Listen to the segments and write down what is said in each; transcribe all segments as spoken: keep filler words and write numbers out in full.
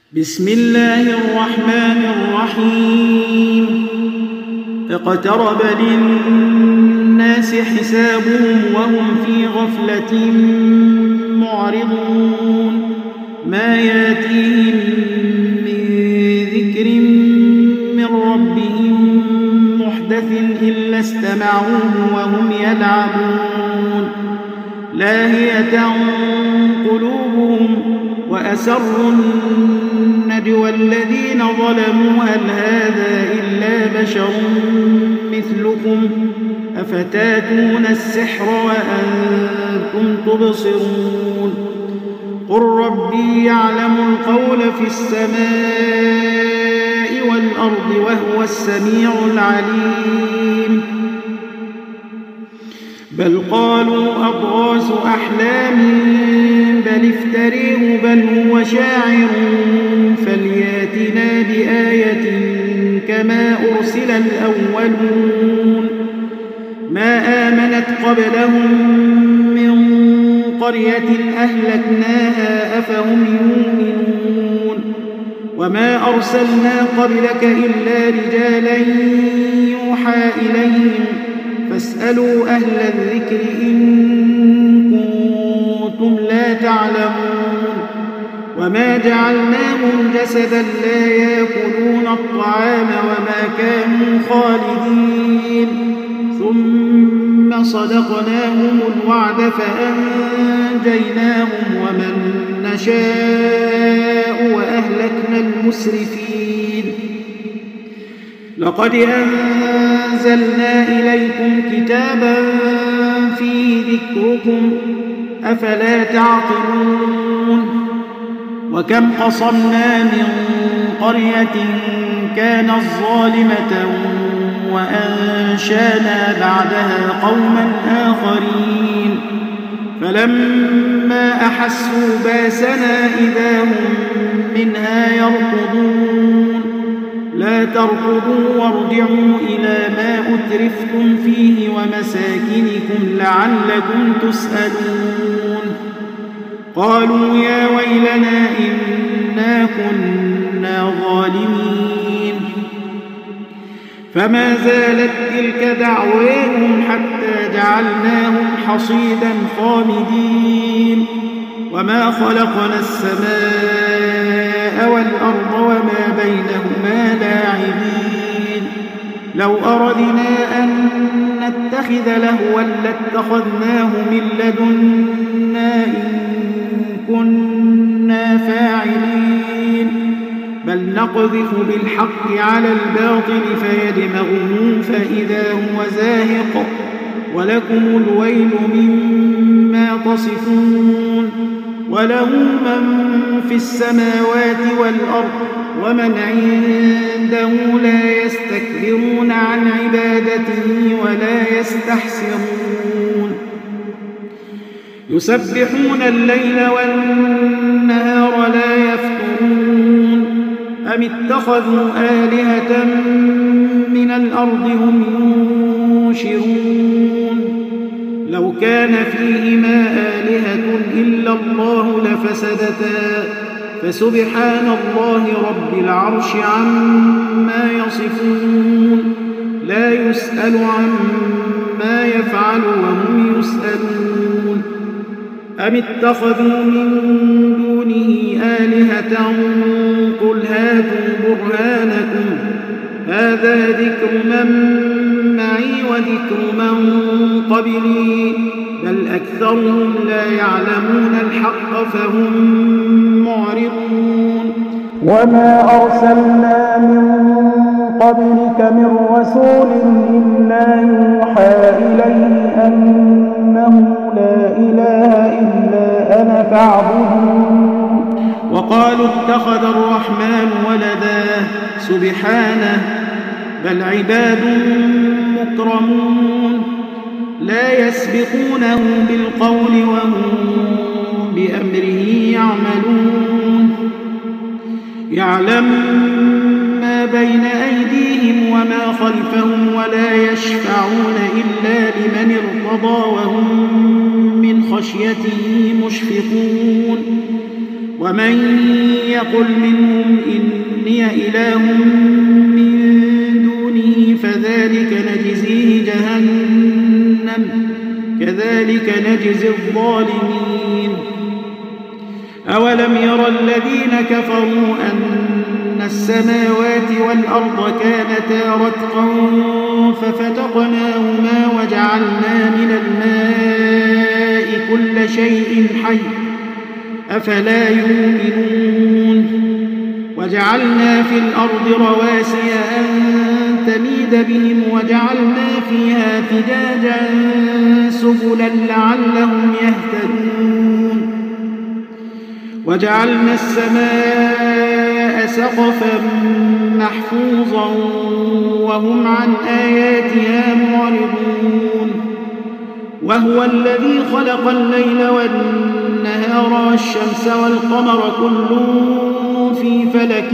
بسم الله الرحمن الرحيم اقترب للناس حسابهم وهم في غفلة معرضون ما ياتيهم من ذكر من ربهم محدث إلا استمعوه وهم يلعبون لاهية قلوبهم وأسروا النجوى الذين ظلموا هل هذا إلا بشر مثلكم أفتاتون السحر وأنتم تبصرون قل ربي يعلم القول في السماء والأرض وهو السميع العليم بل قالوا أضغاث أحلام بل افتريه بل هو شاعر فلياتنا بآية كما أرسل الأولون ما آمنت قبلهم من قرية أهلكناها أفهم يؤمنون وما أرسلنا قبلك إلا رجالا يوحى إليهم فاسألوا أهل الذكر إن كنتم لا تعلمون وما جعلناهم جسدا لا يأكلون الطعام وما كانوا خالدين ثم صدقناهم الوعد فأنجيناهم ومن نشاء وأهلكنا المسرفين لقد أنزلنا إليكم كتابا فيه ذكركم أفلا تعقلون وكم قصمنا من قرية كانت ظالمة وأنشانا بعدها قوما آخرين فلما أحسوا باسنا إذا هم منها يركضون لا تركضوا وارجعوا إلى ما أترفتم فيه ومساكنكم لعلكم تسألون قالوا يا ويلنا إنا كنا ظالمين فما زالت تلك دعواهم حتى جعلناهم حصيدا خامدين وما خلقنا السماء والأرض وما بينهما لاعبين لو أردنا أن نتخذ لهوا لاتخذناه من لدنا إن كنا فاعلين بل نقذف بالحق على الباطل فيدمغه فإذا هو زاهق ولكم الويل مما تصفون وله من في السماوات والأرض ومن عنده لا يستكبرون عن عبادته ولا يستحسرون يسبحون الليل والنهار لا يفترون أم اتخذوا آلهة من الأرض هم ينشرون لو كان فيهما آلهة إلا الله لفسدتا فسبحان الله رب العرش عما يصفون لا يسأل عما يفعل وهم يسألون أم اتخذوا من دونه آلهة قل هاتوا برهانكم هذا ذكر من معي وذكر من قبلي بل أكثرهم لا يعلمون الحق فهم معرضون وما أرسلنا من قبلك من رسول إلا يوحى إليه أنه لا إله إلا أنا فاعبدون وقالوا اتخذ الرحمن ولدا سبحانه بل عباد مكرمون لا يسبقونه بالقول وهم بأمره يعملون يعلم ما بين أيديهم وما خلفهم ولا يشفعون إلا لمن ارتضى وهم من خشيته مشفقون ومن يقل منهم إني إله من دونه فذلك نجزيه جهنم كذلك نجزي الظالمين أولم يرى الذين كفروا أن السماوات والأرض كانتا رتقا ففتقناهما وجعلنا من الماء كل شيء حي أفلا يؤمنون وجعلنا في الأرض رواسي أن تميد بهم وجعلنا فيها فجاجا سبلا لعلهم يهتدون وجعلنا السماء سقفا محفوظا وهم عن آياتها معرضون وهو الذي خلق الليل والنهار والشمس والقمر كل في فلك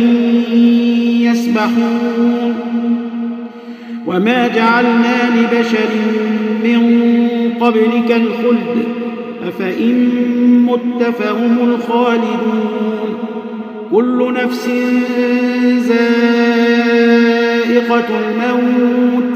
يسبحون وما جعلنا لبشر من قبلك الخلد أفإن مت فهم الخالدون كل نفس ذائقة الموت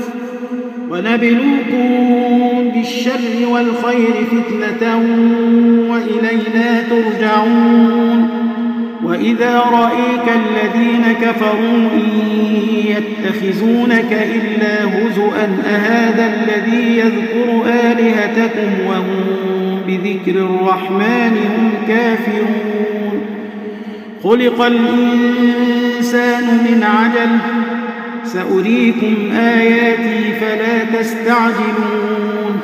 ونبلوكم بالشر والخير فتنة وإلينا ترجعون وإذا رأيك الذين كفروا يتخذونك إلا هزؤا أهذا الذي يذكر آلهتكم وهم بذكر الرحمن هم كافرون خلق الإنسان من عجل سأريكم آياتي فلا تستعجلون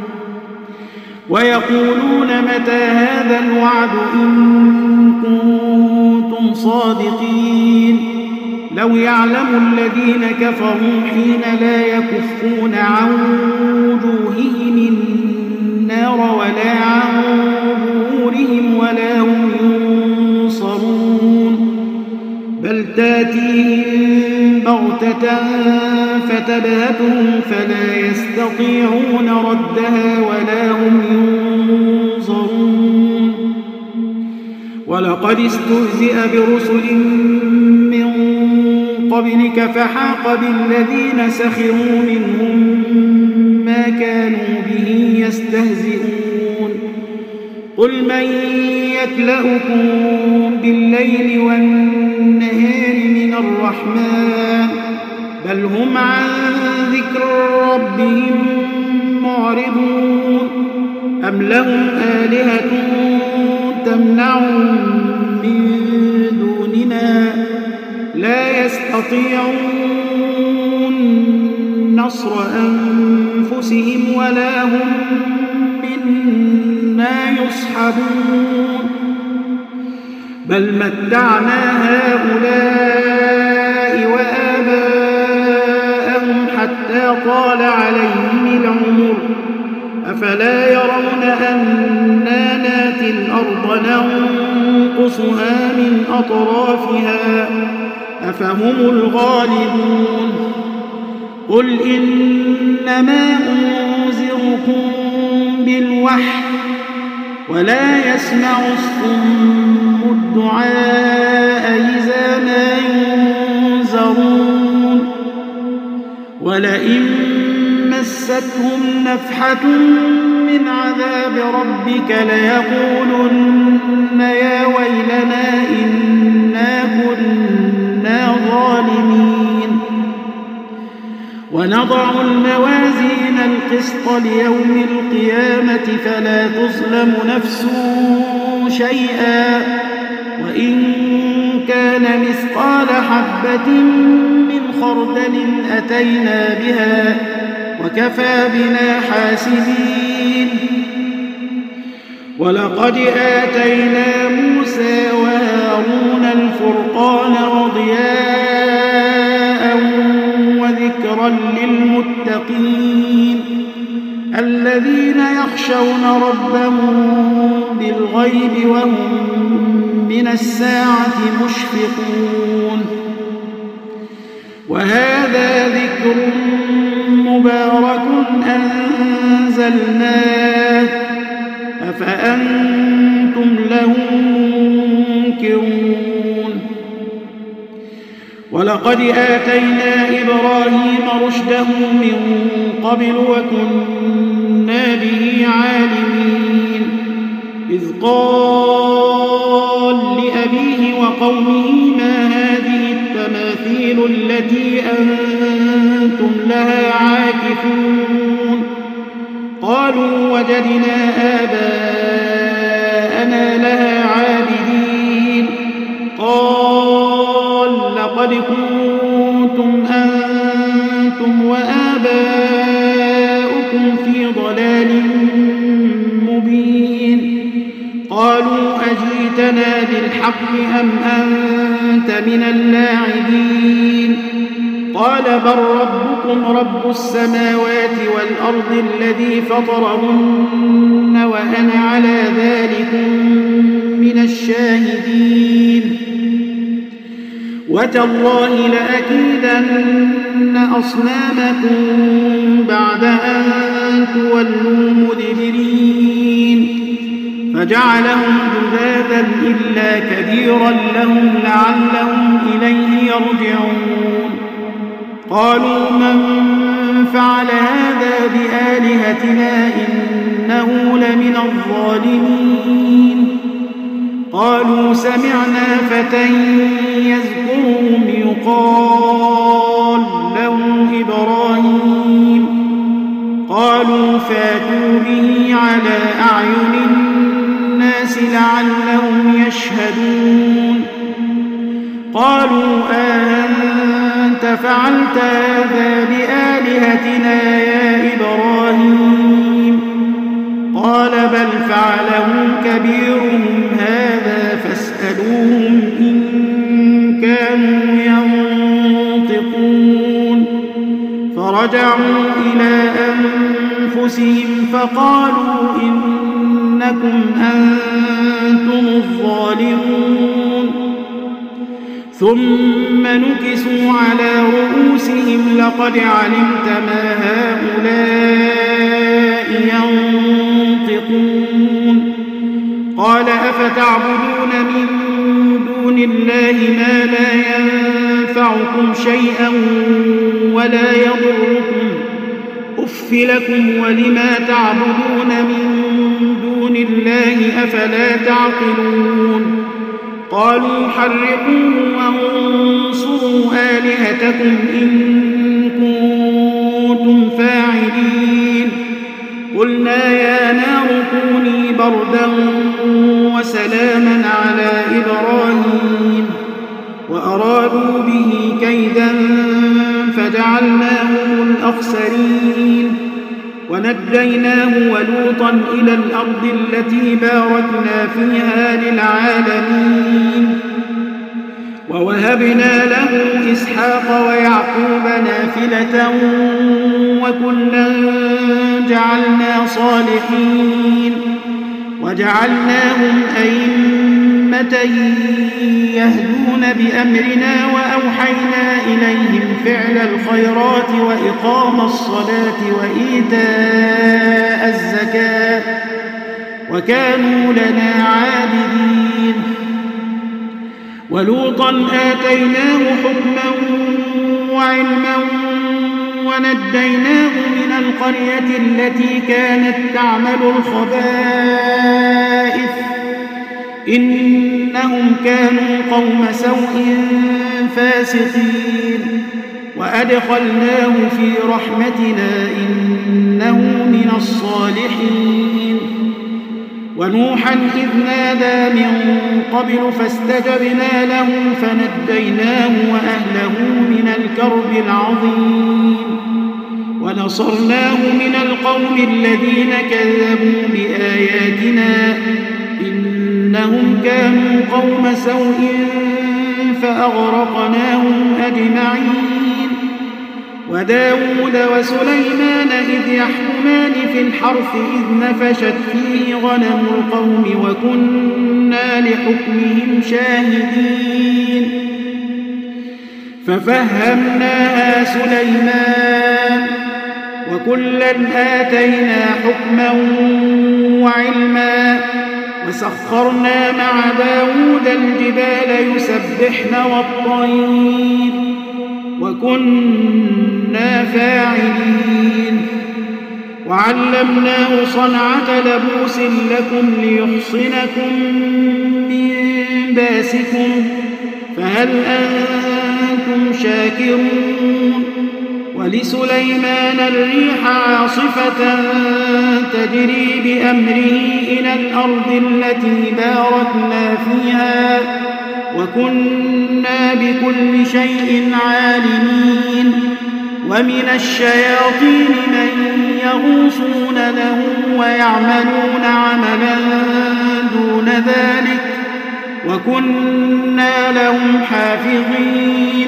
ويقولون متى هذا الوعد إن كنتم صادقين لو يعلم الذين كفروا حين لا يكفون عن وجوههم النار ولا عن ظهورهم ولا هم ينصرون بل تاتيهم بغتة فتبهتهم فلا يستطيعون ردها ولا هم ينظرون ولقد استهزئ برسل من قبلك فحاق بالذين سخروا منهم ما كانوا به يستهزئون قل من يكلؤكم بالليل والنهار من الرحمن بل هم عن ذكر ربهم معرضون أم لهم آلهة تمنعهم من دوننا لا يستطيعون نصر أنفسهم ولا هم منا يصحبون بل متعنا هؤلاء وآباءهم حتى طال عليهم العمر أفلا يرون أنا ناتي الأرض ننقصها من أطرافها أفهم الغالبون قل إنما أنذركم بالوحي ولا يسمع الصم الدعاء إذا ما ينذرون ولئن مستهم نفحة من عذاب ربك ليقولن يا ويلنا إنا كنا ظالمين ونضع الموازين القسط ليوم القيامة فلا تظلم نفس شيئا وإن كان مثقال حبة من خردل أتينا بها وكفى بنا حاسبين ولقد آتينا موسى وهارون الفرقان وضياء وذكرا للمتقين الذين يخشون ربهم بالغيب وهم من الساعة مشفقون وهذا ذكر مبارك أنزلناه أفأنتم له منكرون ولقد آتينا إبراهيم رشده من قبل وكنا به عالمين إذ قال لأبيه وقومه ما هذه التماثيل التي أنتم لها عاكفون قالوا وجدنا آباءنا لها عابدين قال لقد كنتم أنتم وآباؤكم في ضلال مبين قالوا أجيتنا بالحق أم أنت من اللاعبين قال بل ربكم رب السماوات والأرض الذي فطرهن وأنا على ذلك من الشاهدين وتالله لأكيدن أصنامكم بعد أن تولوا مدبرين فجعلهم جذاذا إلا كبيرا لهم لعلهم إليه يرجعون قالوا من فعل هذا بآلهتنا إنه لمن الظالمين قالوا سمعنا فتى يذكرهم يقال له إبراهيم قالوا فاتوا به على أعين الناس لعلهم يشهدون قالوا أأنت فعلت هذا بآلهتنا يا إبراهيم قال بل فعله كبيرهم هذا فاسألوهم إن كانوا ينطقون فرجعوا إلى أنفسهم فقالوا إنكم أنتم الظالمون ثم نكسوا على رؤوسهم لقد علمت ما هؤلاء ينطقون قال أفتعبدون من دون الله ما لا ينفعكم شيئا ولا يضركم أف لكم ولما تعبدون من دون الله أفلا تعقلون قالوا حرقوه وانصروا آلهتكم إن كنتم فاعلين قلنا يا نار كوني بردا وسلاما على إبراهيم وأرادوا به كيدا فجعلناهم الأخسرين ونجيناه ولوطا إلى الأرض التي باركنا فيها للعالمين ووهبنا له إسحاق ويعقوب نافلة وكلا جعلنا صالحين وجعلناهم أئمة يهدون بأمرنا وأوحينا إليهم فعل الخيرات وإقام الصلاة وإيتاء الزكاة وكانوا لنا عابدين ولوطا آتيناه حكما وعلما ونجيناه من القرية التي كانت تعمل الخبائث إنهم كانوا قوم سوء فاسقين وأدخلناه في رحمتنا إنه من الصالحين ونوحا إذ نادى من قبل فاستجبنا له فنجيناه وأهله من الكرب العظيم ونصرناه من القوم الذين كذبوا بآياتنا إنهم كانوا قوم سوء فأغرقناهم أجمعين وداود وسليمان إذ يحكمان في الحرث إذ نفشت فيه غنم القوم وكنا لحكمهم شاهدين ففهمناها سليمان وكلا آتينا حكما وعلما وسخرنا مع داود الجبال يسبحن والطير وكنا فاعلين وعلمناه صنعة لبوس لكم ليحصنكم من باسكم فهل أنتم شاكرون ولسليمان الريح عاصفة تجري بأمره إلى الأرض التي باركنا فيها وكنا بكل شيء عالمين ومن الشياطين من يغوصون له ويعملون عملا دون ذلك وكنا لهم حافظين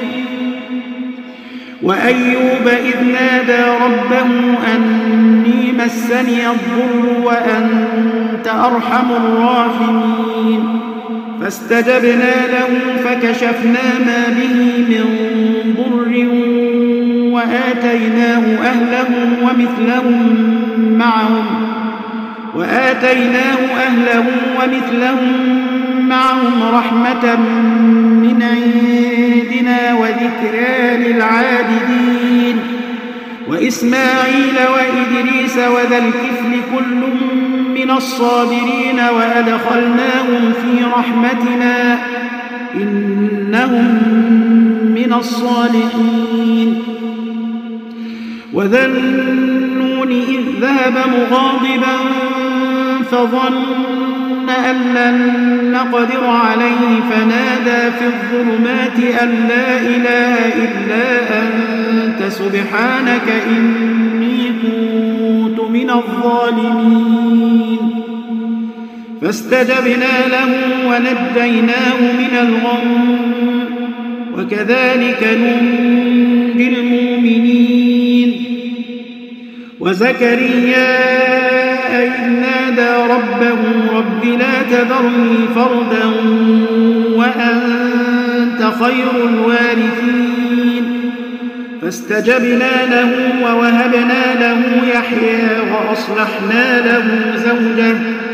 وأيوب إذ نادى ربه أني مسني الضر وأنت أرحم الراحمين فاستجبنا له فكشفنا ما به من ضر وآتيناه أهله ومثلهم معهم وآتيناه أهله ومثلهم معهم رحمة من عندنا وذكرى للعابدين وإسماعيل وإدريس وذا الكفل كل من الصابرين وأدخلناهم في رحمتنا إنهم من الصالحين وذا النون إذ ذهب مغاضبا فظن أن لن نقدر عليه فنادى في الظلمات أن لا إله إلا أنت سبحانك إني كنت من الظالمين فاستجبنا له ونجيناه من الغم وكذلك ننجي المؤمنين وزكريا إذ نادى ربه رب لا تذرني فردا وأنت خير الوارثين فاستجبنا له ووهبنا له يحيى وأصلحنا له زوجه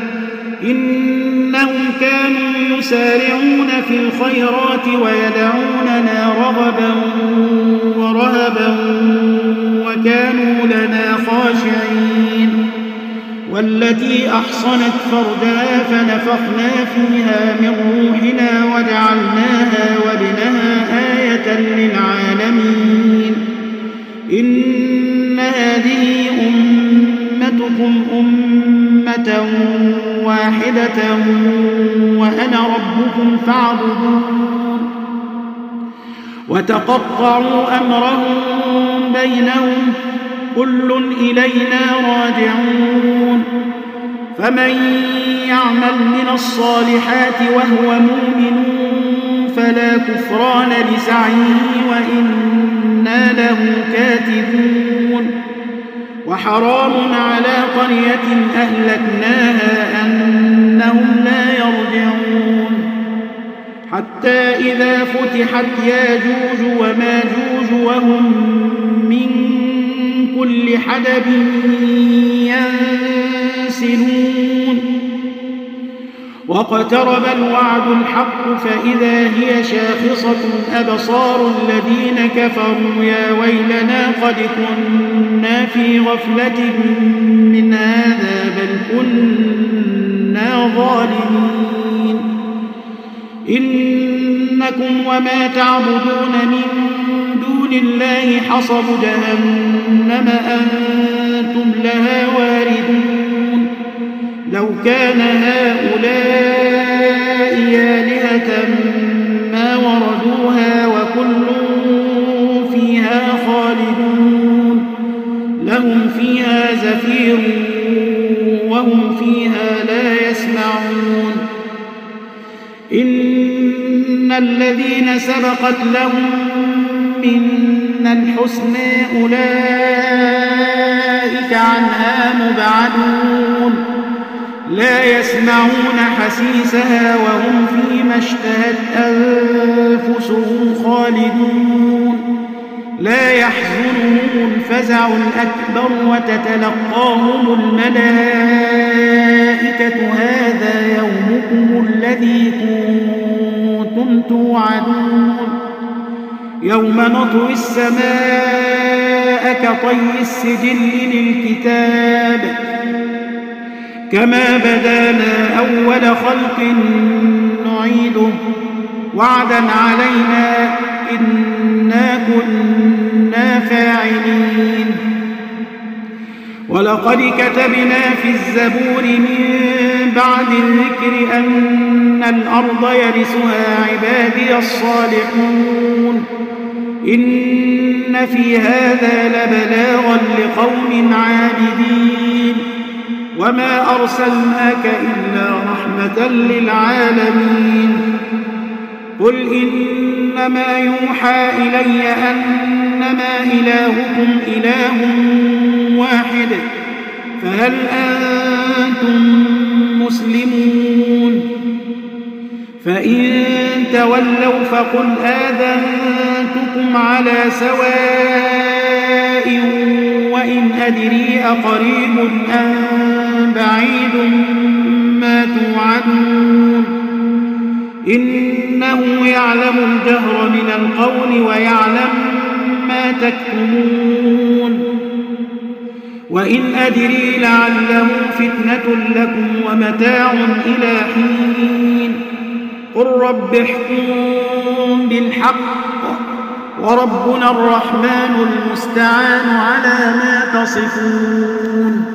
إنهم كانوا يسارعون في الخيرات ويدعوننا رغبا ورهبا وكانوا لنا خاشعين والتي أحصنت فرجها فنفخنا فيها من روحنا وجعلناها وابنها آية للعالمين إن هذه أمتكم أمة واحدة وأنا ربكم فاعبدون وتقطعوا أمرهم بينهم كل إلينا راجعون فمن يعمل من الصالحات وهو مؤمن فلا كفران لسعيه وإنا له كاتبون وحرام على قرية أهلكناها أنهم لا يرجعون حتى إذا فتحت ياجوج وماجوج وهم من كل حدب ينسلون واقترب الوعد الحق فإذا هي شاخصة أبصار الذين كفروا يا ويلنا قد كنا في غفلة من هذا بل كنا ظالمين إنكم وما تعبدون من دون الله حصب جهنم أنتم لها واردون لو كان هؤلاء آلهة ما وردوها وكل فيها خالدون لهم فيها زفير وهم فيها لا يسمعون إن الذين سبقت لهم منا الحسنى أولئك عنها مبعدون لا يسمعون حسيسها وهم فيما اشتهت أنفسهم خالدون لا يحزنهم الفزع الأكبر وتتلقاهم الملائكة الملائكة هذا يومكم الذي كنتم توعدون يوم نطوي السماء كطي السجل للكتاب كما بدانا أول خلق نعيده وعدا علينا إنا كنا فاعلين ولقد كتبنا في الزبور من بعد الذكر أن الأرض يرثها عبادي الصالحون إن في هذا لبلاغا لقوم عابدين وما أرسلناك إلا رحمة للعالمين قل إنما يوحى إلي أنما إلهكم إله واحد فهل أنتم مسلمون فإن تولوا فقل آذنتكم على سواء وإن أدري أقريب أم بعيد ما توعدون إنه يعلم الجهر من القول ويعلم ما تكتمون وإن أدري لعله فتنة لكم ومتاع إلى حين قل رب احكم بالحق وربنا الرحمن المستعان على ما تصفون.